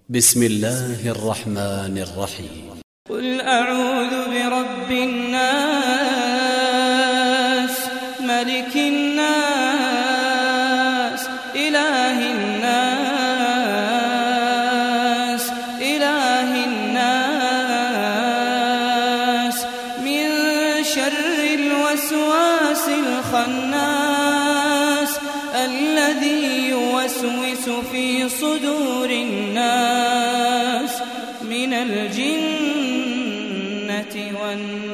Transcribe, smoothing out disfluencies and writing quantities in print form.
بسم الله الرحمن الرحيم. قل أعوذ برب الناس ملك الناس إله الناس من شر الوسواس الخناس الذي يوسوس في صدور الناس من الجنة والناس.